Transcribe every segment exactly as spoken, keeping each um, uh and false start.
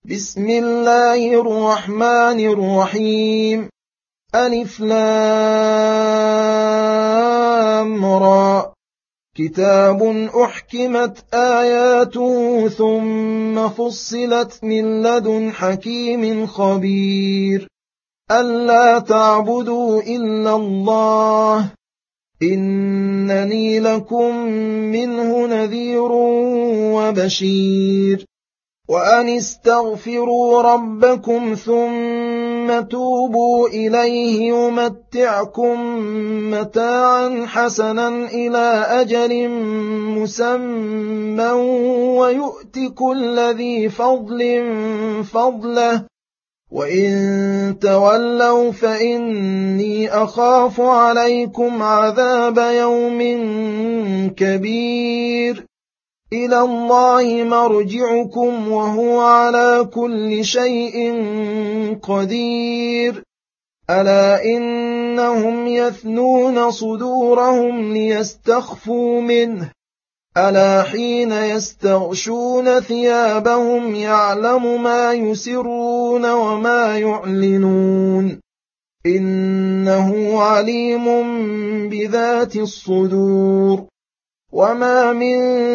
بسم الله الرحمن الرحيم. ألف لام را. كتاب أحكمت آياته ثم فصلت من لدن حكيم خبير. ألا تعبدوا إلا الله إنني لكم منه نذير وبشير. وأن استغفروا ربكم ثم توبوا إليه يمتعكم متاعا حسنا إلى أجل مسمى ويؤت كل ذي فضل فضله وإن تولوا فإني أخاف عليكم عذاب يوم كبير. إلى الله مرجعكم وهو على كل شيء قدير. ألا إنهم يثنون صدورهم ليستخفوا منه ألا حين يستغشون ثيابهم يعلم ما يسرون وما يعلنون إنه عليم بذات الصدور. وما من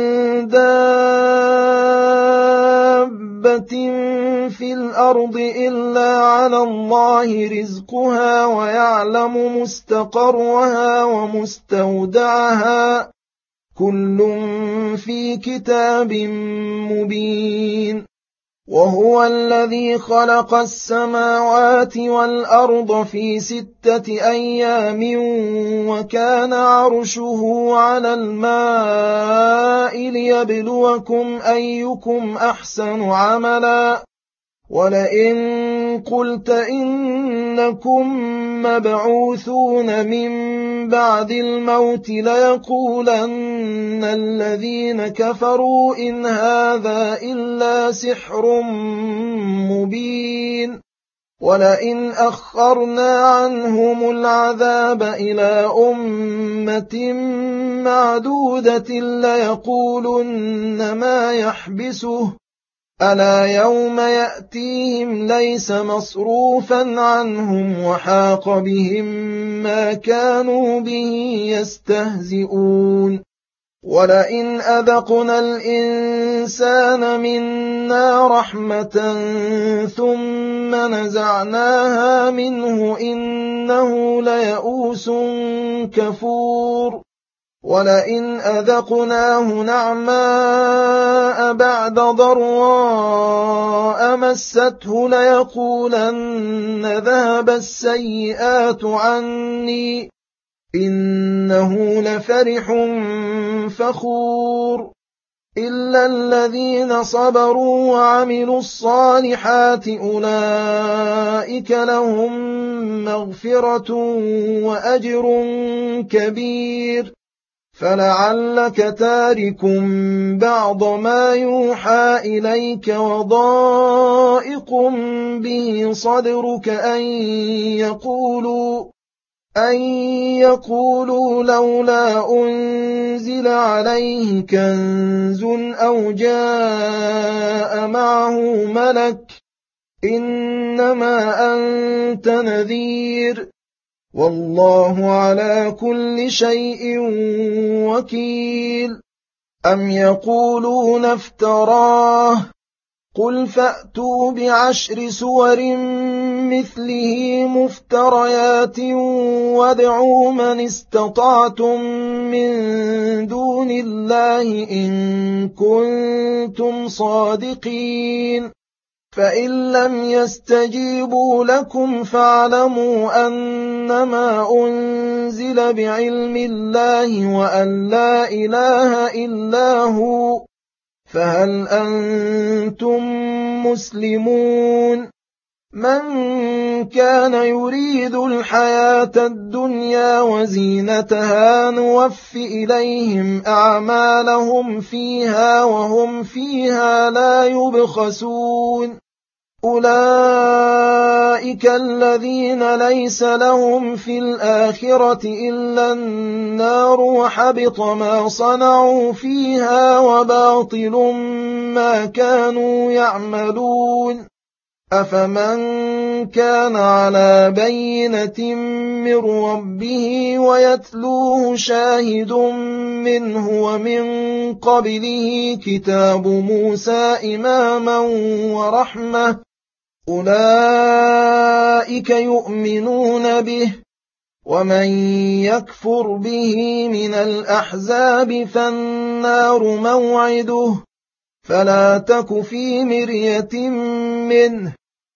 دابة في الأرض إلا على الله رزقها ويعلم مستقرها ومستودعها كل في كتاب مبين. وهو الذي خلق السماوات والأرض في ستة أيام وكان عرشه على الماء ليبلوكم أيكم أحسن عملا. ولئن قلت إنكم مبعوثون من بعد الموت ليقولن الذين كفروا إن هذا إلا سحر مبين. ولئن أخرنا عنهم العذاب إلى أمة معدودة ليقولن ما يحبسه ألا يوم يأتيهم ليس مصروفا عنهم وحاق بهم ما كانوا به يستهزئون. ولئن أذقنا الإنسان منا رحمة ثم نزعناها منه إنه ليئوس كفور. ولئن أذقناه نعماء بعد ضراء مسته ليقولن ذهب السيئات عني إنه لفرح فخور. إلا الذين صبروا وعملوا الصالحات أولئك لهم مغفرة وأجر كبير. فلعلك تارك بعض ما يوحى إليك وضائق به صدرك أن يقولوا أن يقولوا لولا أنزل عليه كنز أو جاء معه ملك إنما أنت نذير والله على كل شيء وكيل. أم يقولون افتراه قل فأتوا بعشر سور مثله مفتريات وادعوا من استطعتم من دون الله إن كنتم صادقين. فإن لم يستجيبوا لكم فاعلموا أنما أنزل بعلم الله وأن لا إله إلا هو فهل أنتم مسلمون. من كان يريد الحياة الدنيا وزينتها نوف إليهم أعمالهم فيها وهم فيها لا يبخسون. أولئك الذين ليس لهم في الآخرة إلا النار وحبط ما صنعوا فيها وباطل ما كانوا يعملون أفمن كان على بينة من ربه ويتلوه شاهد منه ومن قبله كتاب موسى إماما ورحمة أولئك يؤمنون به ومن يكفر به من الأحزاب فالنار موعده فلا تك في مرية منه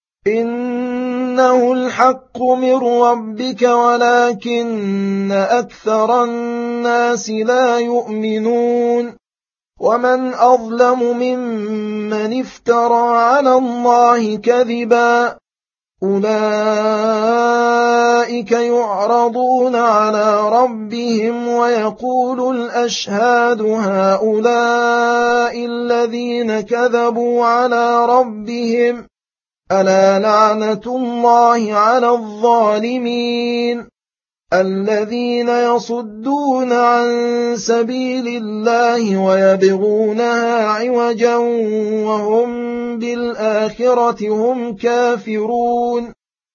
إنه الحق من ربك ولكن أكثر الناس لا يؤمنون ومن أظلم ممن افترى على الله كذبا أولئك يعرضون على ربهم ويقول الأشهاد هؤلاء الذين كذبوا على ربهم ألا لعنة الله على الظالمين الذين يصدون عن سبيل الله ويبغونها عوجا وهم بالآخرة هم كافرون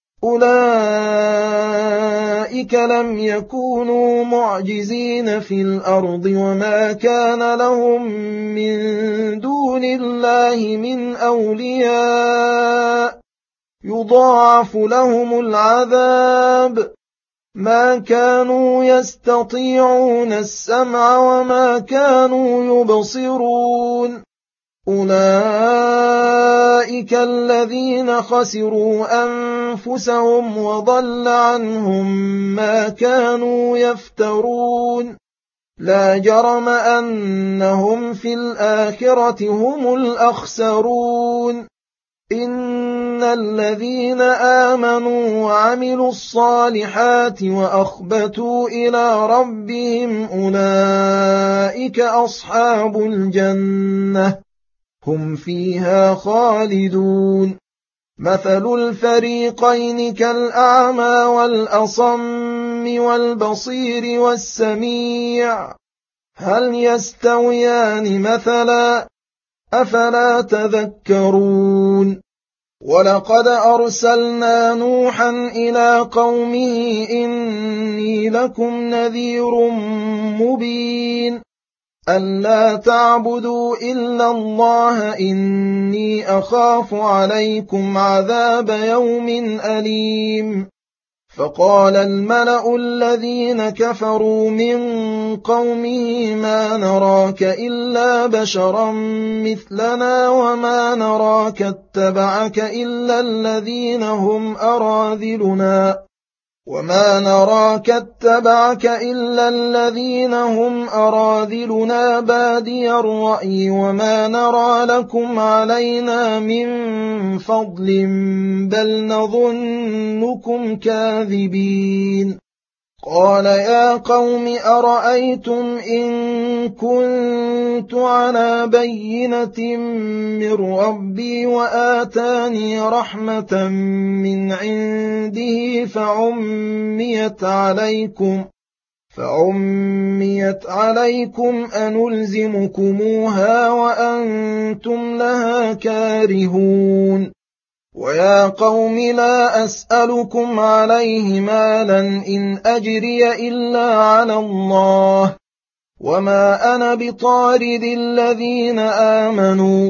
أولئك لم يكونوا معجزين في الأرض وما كان لهم من دون الله من أولياء يضاعف لهم العذاب ما كانوا يستطيعون السمع وما كانوا يبصرون أولئك الذين خسروا أنفسهم وضل عنهم ما كانوا يفترون لا جرم أنهم في الآخرة هم الأخسرون إن الذين آمنوا وعملوا الصالحات وأخبتوا إلى ربهم أولئك أصحاب الجنة هم فيها خالدون مثل الفريقين كالأعمى والأصم والبصير والسميع هل يستويان مثلا أفلا تذكرون ولقد أرسلنا نوحا إلى قومه إني لكم نذير مبين ألا تعبدوا إلا الله إني أخاف عليكم عذاب يوم أليم فقال الملأ الذين كفروا من قومه ما نراك إلا بشرا مثلنا وما نراك اتبعك إلا الذين هم أراذلنا وما نراك اتبعك إلا الذين هم أراذلنا بادي الرأي وما نرى لكم علينا من فضل بل نظنكم كاذبين قال يا قوم أرأيتم إن كنت على بينة من ربي وآتاني رحمة من عنده فعميت عليكم فعميت عليكم أنلزمكموها وأنتم لها كارهون ويا قوم لا أسألكم عليه مالا إن أجري إلا على الله وما أنا بطارد الذين آمنوا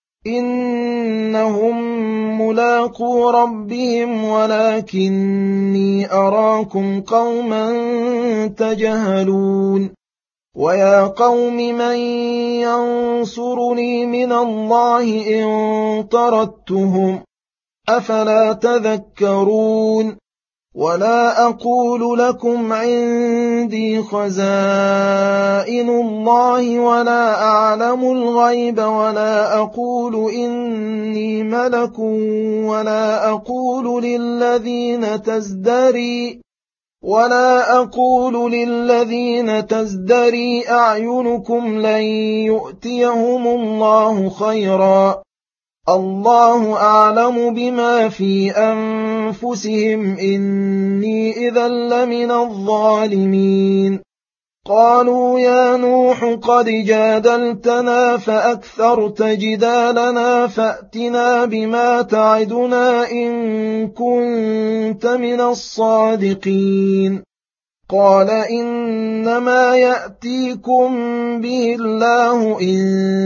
إنهم ملاقو ربهم ولكني أراكم قوما تجهلون ويا قوم من ينصرني من الله إن طردتهم أفلا تذكرون ولا أقول لكم عندي خزائن الله ولا أعلم الغيب ولا أقول إني ملك ولا أقول للذين تزدري ولا أقول للذين تزدري أعينكم لن يؤتيهم الله خيرا الله أعلم بما في أنفسهم إني إذا لمن الظالمين قالوا يا نوح قد جادلتنا فأكثرت جدالنا فأتنا بما تعدنا إن كنت من الصادقين قال إنما يأتيكم به الله إن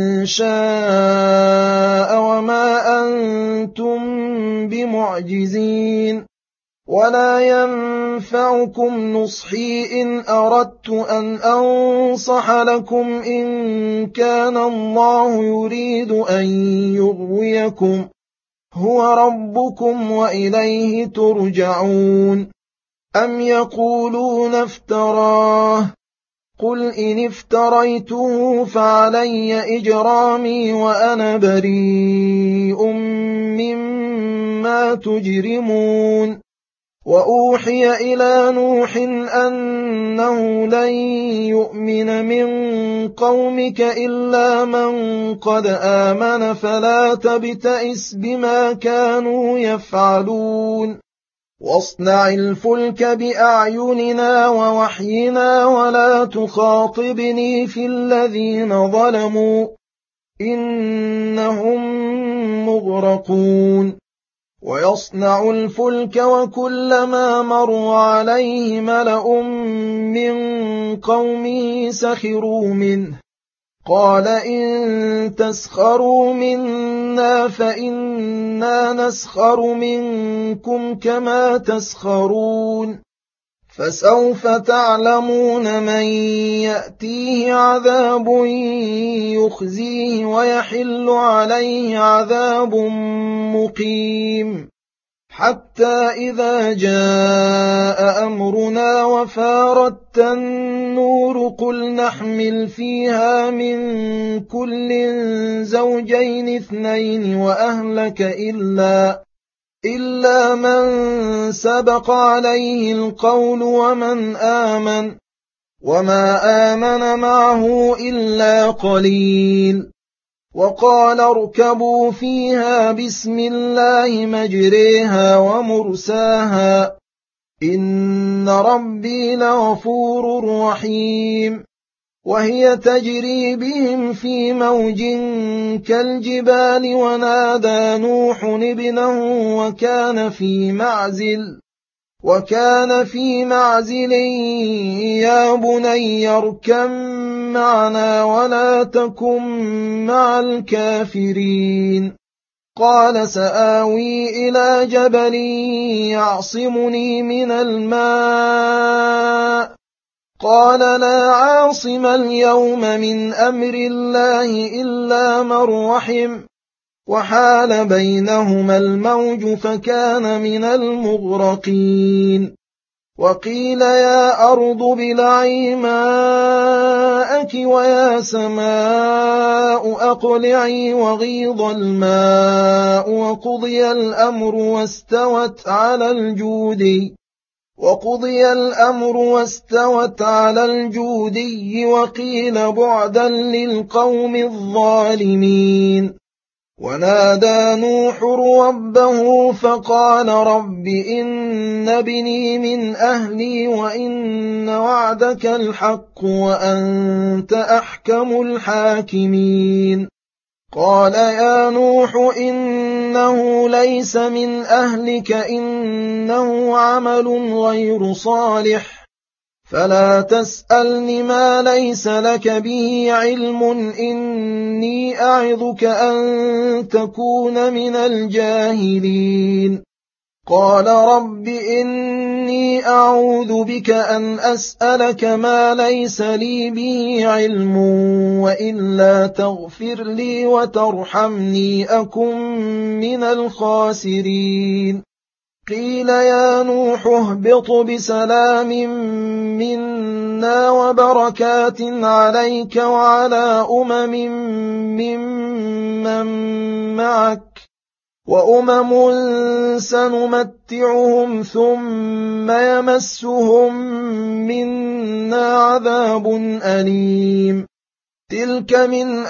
شاء وما أنتم بمعجزين ولا ينفعكم نصحي إن أردت أن أنصح لكم إن كان الله يريد أن يغويكم هو ربكم وإليه ترجعون أم يقولون افتراه قل إن افتريته فعلي إجرامي وأنا بريء مما تجرمون وأوحي إلى نوح أنه لن يؤمن من قومك إلا من قد آمن فلا تبتئس بما كانوا يفعلون واصنع الفلك بأعيننا ووحينا ولا تخاطبني في الذين ظلموا إنهم مغرقون ويصنع الفلك وكلما مر عليه ملأ من قومه سخروا منه قال إن تسخروا منا فإنا نسخر منكم كما تسخرون فسوف تعلمون من يأتيه عذاب يخزيه ويحل عليه عذاب مقيم حتى إذا جاء أمرنا وفارت النور قل نحمل فيها من كل زوجين اثنين وأهلك إلا إلا من سبق عليه القول ومن آمن وما آمن معه إلا قليل وقال اركبوا فيها بسم الله مجريها ومرساها إن ربي لغفور رحيم وهي تجري بهم في موج كالجبال ونادى نوح ابنه وكان في معزل وكان في معزل يا بني اركب معنا ولا تكن مع الكافرين قال سآوي إلى جبل يعصمني من الماء قال لا عاصم اليوم من أمر الله إلا من رحم وحال بينهما الموج فكان من المغرقين وقيل يا أرض ابلعي ماءك ويا سماء أقلعي وغيض الماء وقضي الأمر واستوت على الجودي وقضي الأمر واستوت على الجودي وقيل بعدا للقوم الظالمين ونادى نوح ربه فقال رب إن ابني من أهلي وإن وعدك الحق وأنت أحكم الحاكمين قال يا نوح إنه ليس من أهلك إنه عمل غير صالح فلا تسألني ما ليس لك به علم إني أعظك أن تكون من الجاهلين قال رب إني أعوذ بك أن أسألك ما ليس لي به علم وإلا تغفر لي وترحمني أكن من الخاسرين قيل يا نوح اهبط بسلام منا وبركات عليك وعلى أمم ممن معك وأمم سنمتعهم ثم يمسهم منا عذاب أليم تلك من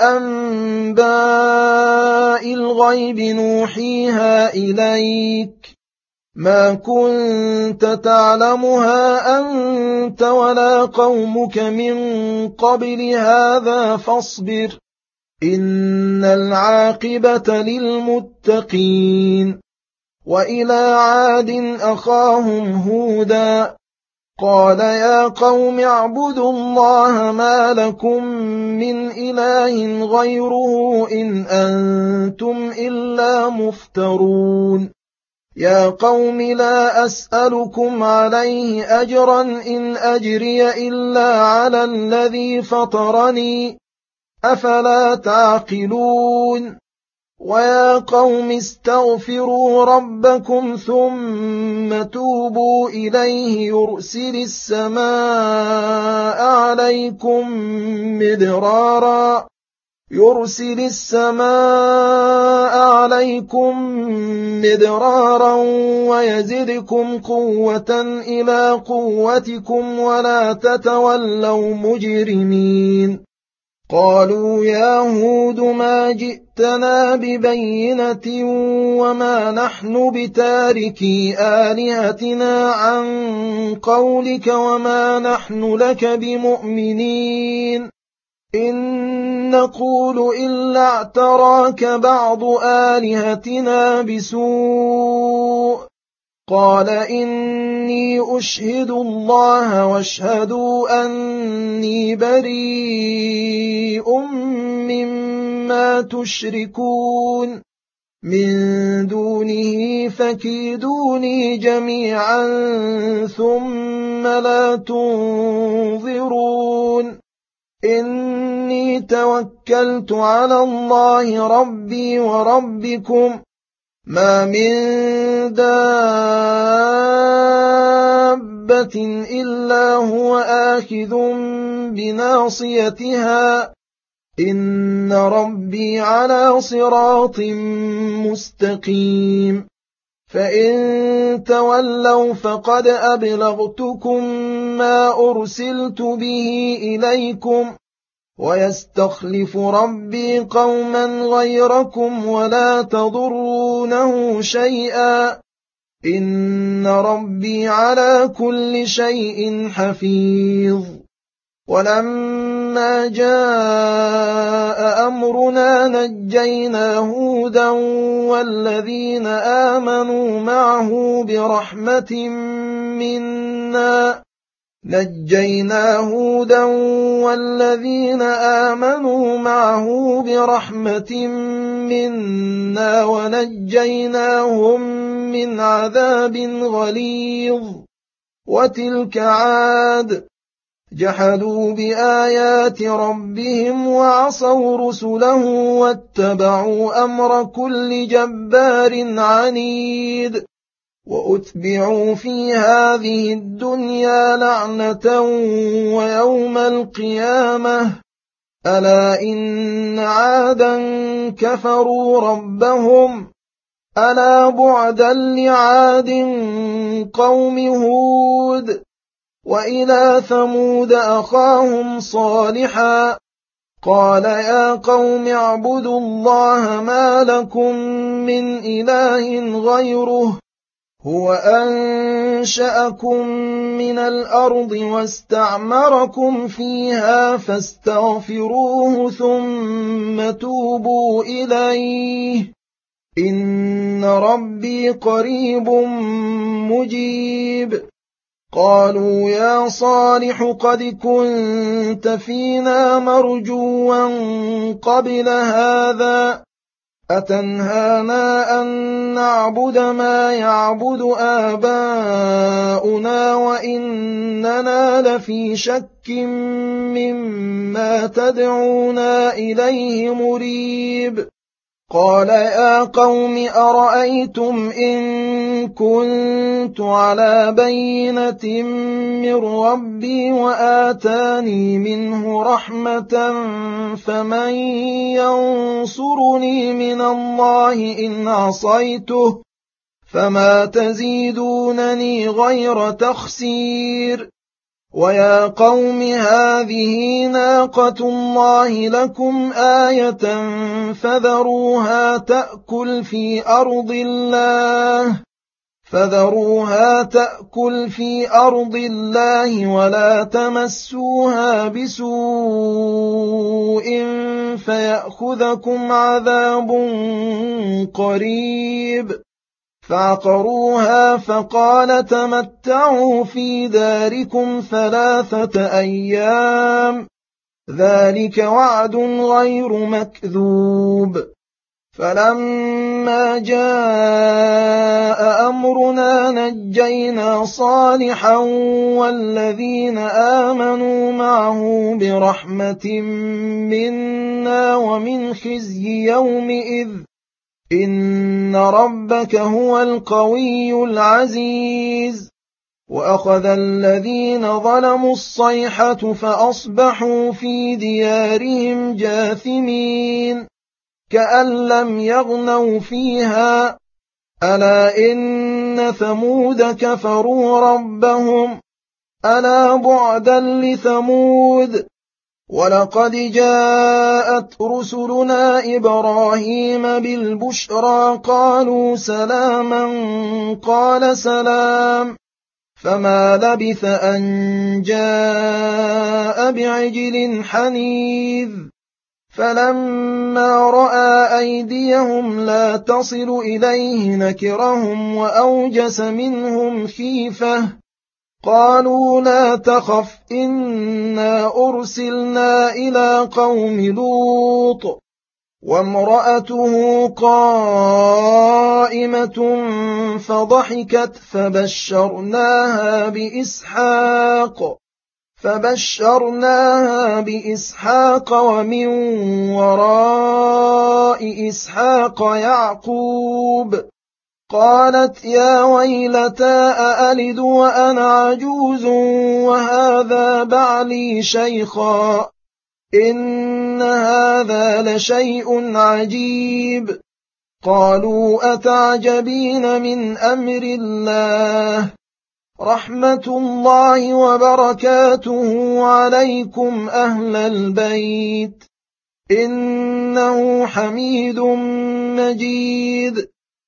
أنباء الغيب نوحيها إليك ما كنت تعلمها أنت ولا قومك من قبل هذا فاصبر إن العاقبة للمتقين. وإلى عاد أخاهم هودا قال يا قوم اعبدوا الله ما لكم من إله غيره إن أنتم إلا مفترون. يا قوم لا أسألكم عليه أجرا إن أجري إلا على الذي فطرني أفلا تعقلون. ويا قوم استغفروا ربكم ثم توبوا إليه يرسل السماء عليكم مدرارا يرسل السماء عليكم مدرارا ويزدكم قوة إلى قوتكم ولا تتولوا مجرمين. قالوا يا هود ما جئتنا ببينة وما نحن بتاركي آلهتنا عن قولك وما نحن لك بمؤمنين إن نقول إلا اعتراك بعض آلهتنا بسوء. قال إني أشهد الله واشهدوا أني بريء مما تشركون من دونه فكيدوني جميعا ثم لا تنظرون. إني توكلت على الله ربي وربكم ما من دابة إلا هو آخذ بناصيتها إن ربي على صراط مستقيم. فإن تولوا فقد أبلغتكم ما أرسلت به إليكم ويستخلف ربي قوما غيركم ولا تضرونه شيئا إن ربي على كل شيء حفيظ. ولما جاء أمرنا نجينا هودا والذين آمنوا معه برحمة منا نجينا هودا والذين آمنوا معه برحمة منا ونجيناهم من عذاب غليظ. وتلك عاد جحدوا بآيات ربهم وعصوا رسله واتبعوا أمر كل جبار عنيد. وأتبعوا في هذه الدنيا لعنة ويوم القيامة ألا إن عادا كفروا ربهم ألا بعدا لعاد قوم هود. وإلى ثمود أخاهم صالحا قال يا قوم اعبدوا الله ما لكم من إله غيره هو أنشأكم من الأرض واستعمركم فيها فاستغفروه ثم توبوا إليه إن ربي قريب مجيب. قالوا يا صالح قد كنت فينا مرجوا قبل هذا أتنهانا أن نعبد ما يعبد آباؤنا وإننا لفي شك مما تدعونا إليه مريب. قال يا قوم أرأيتم إن كنت على بينة من ربي وآتاني منه رحمة فمن ينصرني من الله إن عصيته فما تزيدونني غير تخسير. ويا قوم هذه ناقة الله لكم آية فذروها تأكل في أرض الله فذروها تأكل في أرض الله ولا تمسوها بسوء فيأخذكم عذاب قريب فعقروها فقال تمتعوا في داركم ثلاثة أيام ذلك وعد غير مكذوب فلما جاء أمرنا نجينا صالحا والذين آمنوا معه برحمة منا ومن خزي يومئذ إن ربك هو القوي العزيز وأخذ الذين ظلموا الصيحة فأصبحوا في ديارهم جاثمين كأن لم يغنوا فيها ألا إن ثمود كفروا ربهم ألا بعدا لثمود ولقد جاءت رسلنا إبراهيم بالبشرى قالوا سلاما قال سلام فما لبث أن جاء بعجل حنيذ فلما رأى أيديهم لا تصل إليه نكرهم وأوجس منهم خيفة قالوا لا تخف إنا أرسلنا إلى قوم لوط وامرأته قائمة فضحكت فبشرناها بإسحاق فبشرناها بإسحاق ومن وراء إسحاق يعقوب قالت يا ويلتى أألد وأنا عجوز وهذا بعلي شيخا إن هذا لشيء عجيب قالوا أتعجبين من أمر الله رحمة الله وبركاته عليكم أهل البيت إنه حميد مجيد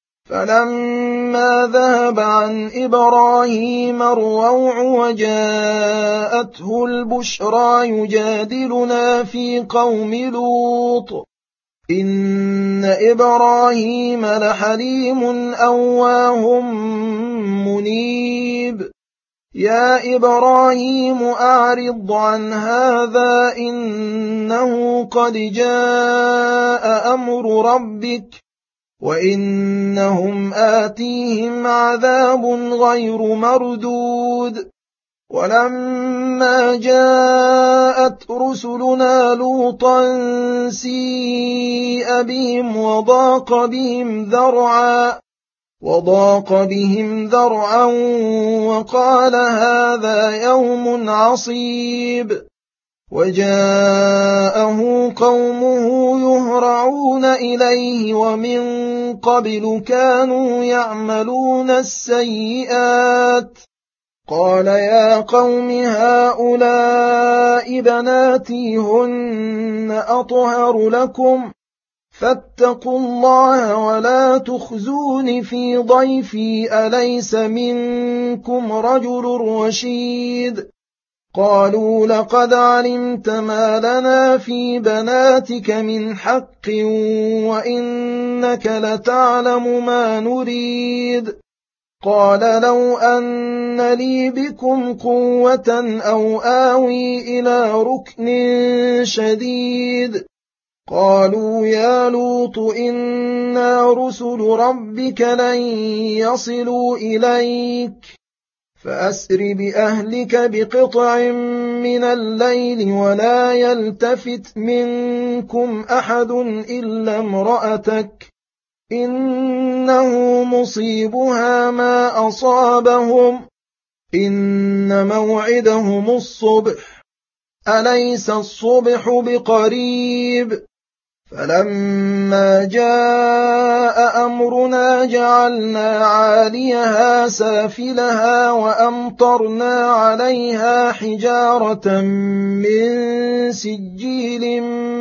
فلما ذهب عن إبراهيم الروع وجاءته البشرى يجادلنا في قوم لوط إن إبراهيم لحليم أواه منيب يا إبراهيم أعرض عن هذا إنه قد جاء أمر ربك وإنهم آتيهم عذاب غير مردود ولما جاءت رسلنا لوطا سيء بهم وضاق بهم ذرعا وضاق بهم ذرعا وقال هذا يوم عصيب وجاءه قومه يهرعون إليه ومن قبل كانوا يعملون السيئات قال يا قوم هؤلاء بناتي هن أطهر لكم فاتقوا الله ولا تخزون في ضيفي أليس منكم رجل رشيد قالوا لقد علمت ما لنا في بناتك من حق وإنك لتعلم ما نريد قال لو أن لي بكم قوة أو آوي إلى ركن شديد قالوا يا لوط إنا رسل ربك لن يصلوا إليك فأسر بأهلك بقطع من الليل ولا يلتفت منكم أحد إلا امرأتك إنه مصيبها ما أصابهم إن موعدهم الصبح أليس الصبح بقريب فلما جاء أمرنا جعلنا عاليها سافلها وأمطرنا عليها حجارة من سجيل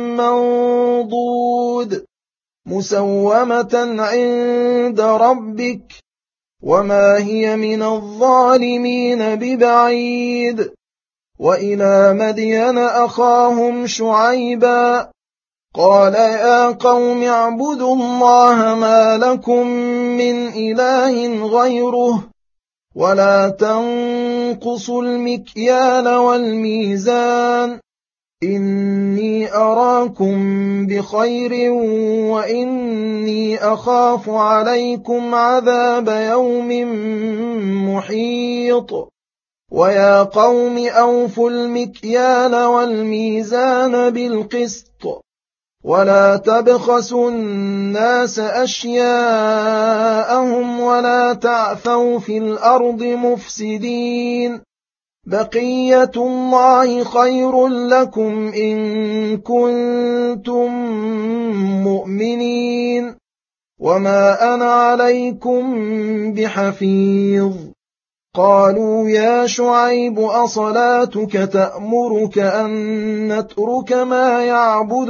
منضود مسومة عند ربك وما هي من الظالمين ببعيد. وإلى مدين أخاهم شعيبا قال يا قوم اعبدوا الله ما لكم من إله غيره ولا تنقصوا المكيال والميزان إني أراكم بخير وإني أخاف عليكم عذاب يوم محيط. ويا قوم أوفوا المكيال والميزان بالقسط ولا تبخسوا الناس أشياءهم ولا تعثوا في الأرض مفسدين بقية الله خير لكم إن كنتم مؤمنين وما أنا عليكم بحفيظ. قالوا يا شعيب أصلاتك تأمرك أن نترك ما يعبد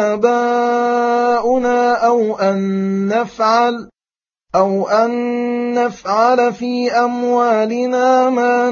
آباؤنا أو أن نفعل أو أن نفعل في أموالنا ما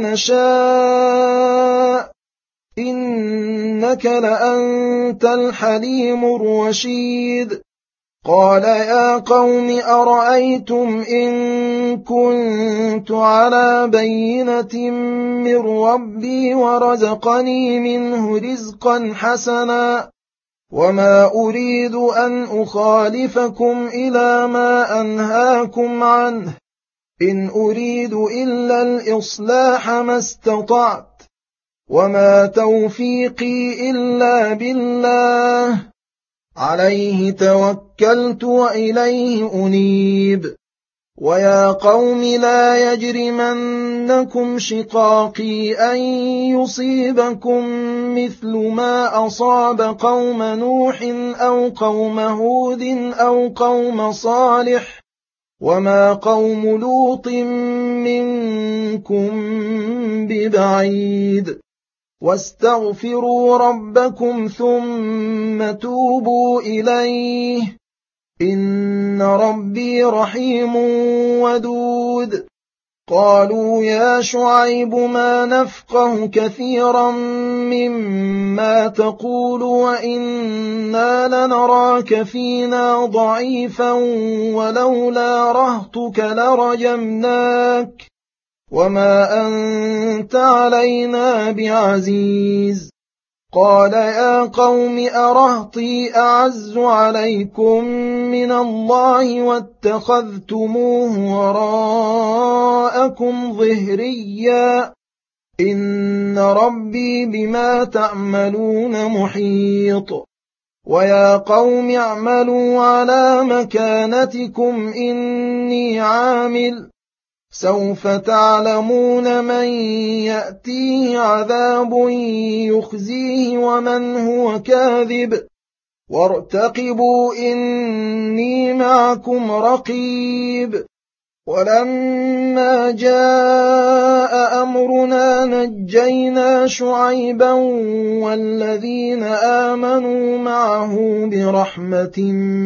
نشاء إنك لأنت الحليم الرشيد. قال يا قوم أرأيتم إن كنت على بينة من ربي ورزقني منه رزقا حسنا وما أريد أن أخالفكم إلى ما أنهاكم عنه إن أريد إلا الإصلاح ما استطعت وما توفيقي إلا بالله عليه توكلت وإليه أنيب. ويا قوم لا يجرمنكم شقاقي أن يصيبكم مثل ما أصاب قوم نوح أو قوم هود أو قوم صالح وما قوم لوط منكم ببعيد. واستغفروا ربكم ثم توبوا إليه إن ربي رحيم ودود. قالوا يا شعيب ما نفقه كثيرا مما تقول وإنا لنراك فينا ضعيفا ولولا رهطك لرجمناك وما أنت علينا بعزيز. قال يا قوم أرهطي أعز عليكم من الله واتخذتموه وراءكم ظهريا إن ربي بما تعملون محيط. ويا قوم اعملوا على مكانتكم إني عامل سوف تعلمون من يأتيه عذاب يخزيه ومن هو كاذب وارتقبوا إني معكم رقيب. ولما جاء أمرنا نجينا شعيبا والذين آمنوا معه برحمة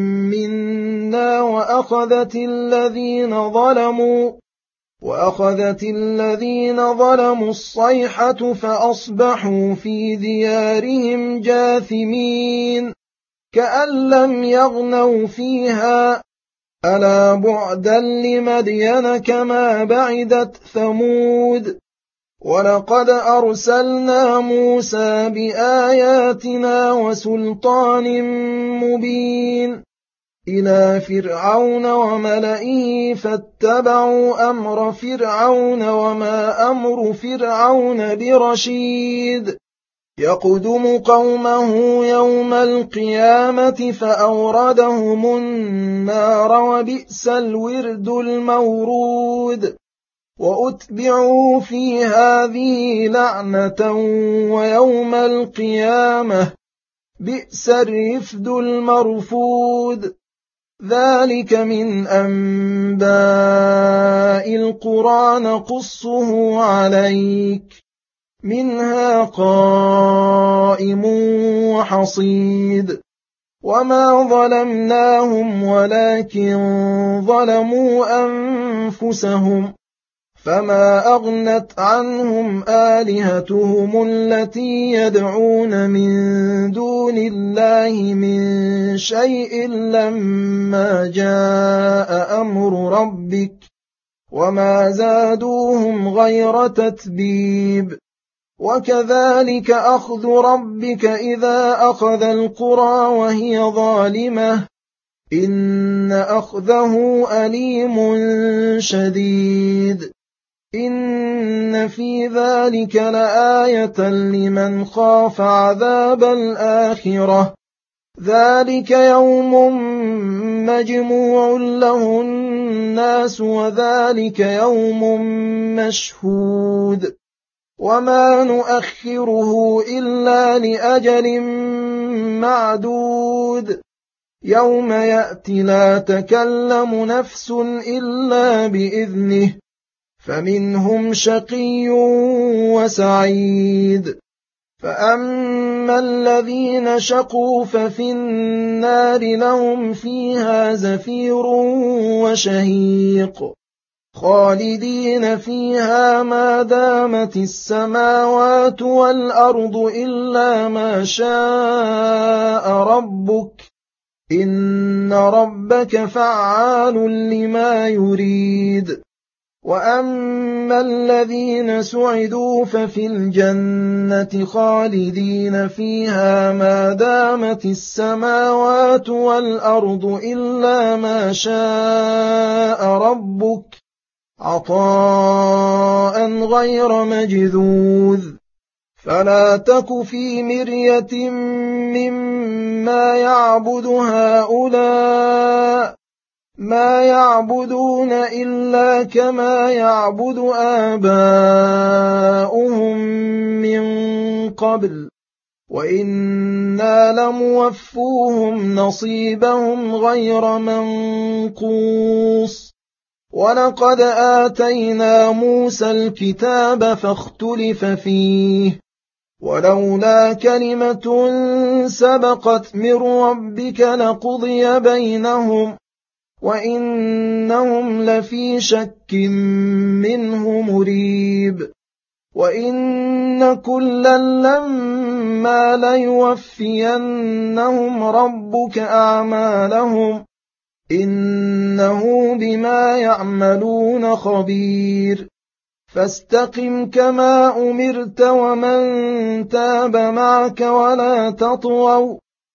منا وأخذت الذين ظلموا وأخذت الذين ظلموا الصيحة فأصبحوا في ديارهم جاثمين كأن لم يغنوا فيها ألا بعدا لمدين كما بعدت ثمود. ولقد أرسلنا موسى بآياتنا وسلطان مبين إلى فرعون وملئه فاتبعوا أمر فرعون وما أمر فرعون برشيد يقدم قومه يوم القيامة فأوردهم النار وبئس الورد المورود. وأتبعوا في هذه لعنة ويوم القيامة بئس الرفد المرفود ذلك من أنباء القرى نقصه عليك منها قائم وحصيد وما ظلمناهم ولكن ظلموا أنفسهم فما أغنت عنهم آلهتهم التي يدعون من دون الله من شيء لما جاء أمر ربك وما زادوهم غير تتبيب وكذلك أخذ ربك إذا أخذ القرى وهي ظالمة إن أخذه أليم شديد إن في ذلك لآية لمن خاف عذاب الآخرة ذلك يوم مجموع له الناس وذلك يوم مشهود وما نؤخره إلا لأجل معدود يوم يأتي لا تكلم نفس إلا بإذنه فمنهم شقي وسعيد فأما الذين شقوا ففي النار لهم فيها زفير وشهيق خالدين فيها ما دامت السماوات والأرض إلا ما شاء ربك إن ربك فعال لما يريد وأما الذين سعدوا ففي الجنة خالدين فيها ما دامت السماوات والأرض إلا ما شاء ربك عطاء غير مجذوذ فلا تك في مرية مما يعبد هؤلاء ما يعبدون إلا كما يعبد آباؤهم من قبل وإنا لموفوهم نصيبهم غير منقوص ولقد آتينا موسى الكتاب فاختلف فيه ولولا كلمة سبقت من ربك لقضي بينهم وإنهم لفي شك منه مريب وإن كلا لما ليوفينهم ربك أعمالهم إنه بما يعملون خبير فاستقم كما أمرت ومن تاب معك ولا تطغوا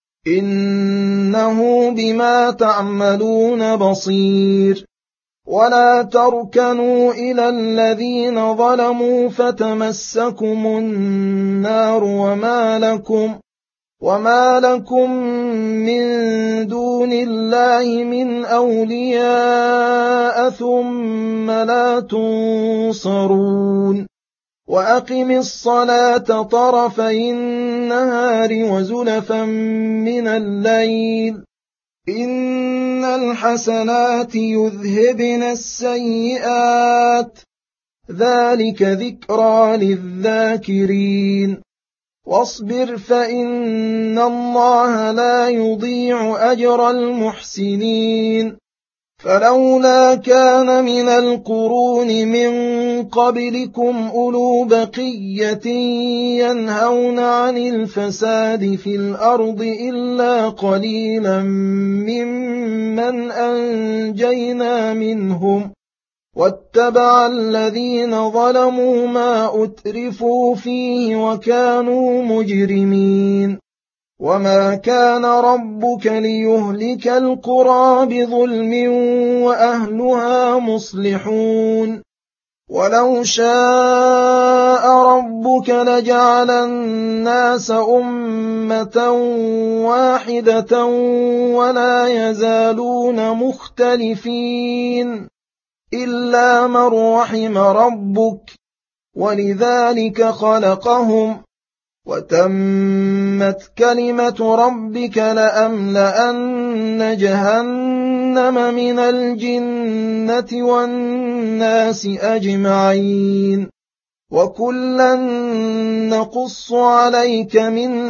إنه بما تعملون بصير ولا تركنوا إلى الذين ظلموا فتمسكم النار وما لكم وما لكم من دون الله من أولياء ثم لا تنصرون وأقم الصلاة طرفي النهار وزلفا من الليل إن الحسنات يذهبن السيئات ذلك ذكرى للذاكرين واصبر فإن الله لا يضيع أجر المحسنين فلولا كان من القرون من قبلكم أولو بقية ينهون عن الفساد في الأرض إلا قليلا ممن أنجينا منهم واتبع الذين ظلموا ما أترفوا فيه وكانوا مجرمين وما كان ربك ليهلك القرى بظلم وأهلها مصلحون ولو شاء ربك لجعل الناس أمة واحدة ولا يزالون مختلفين إلا من رحم ربك ولذلك خلقهم وتمت كلمة ربك لأملأن جهنم من الجنة والناس أجمعين وكلا نقص عليك من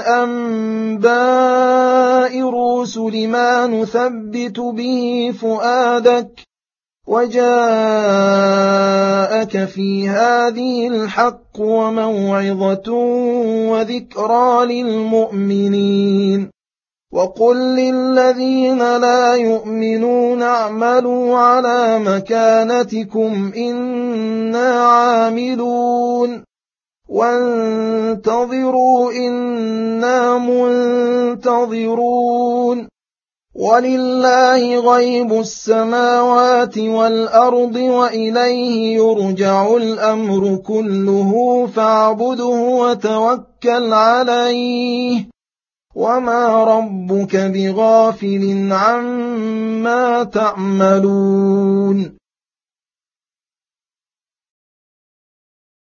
أنباء الرسل ما نثبت به فؤادك وجاءك في هذه الحق وموعظة وذكرى للمؤمنين وقل للذين لا يؤمنون اعملوا على مكانتكم إنا عاملون وانتظروا إنا منتظرون ولله غيب السماوات والأرض وإليه يرجع الأمر كله فاعبده وتوكل عليه وما ربك بغافل عما تعملون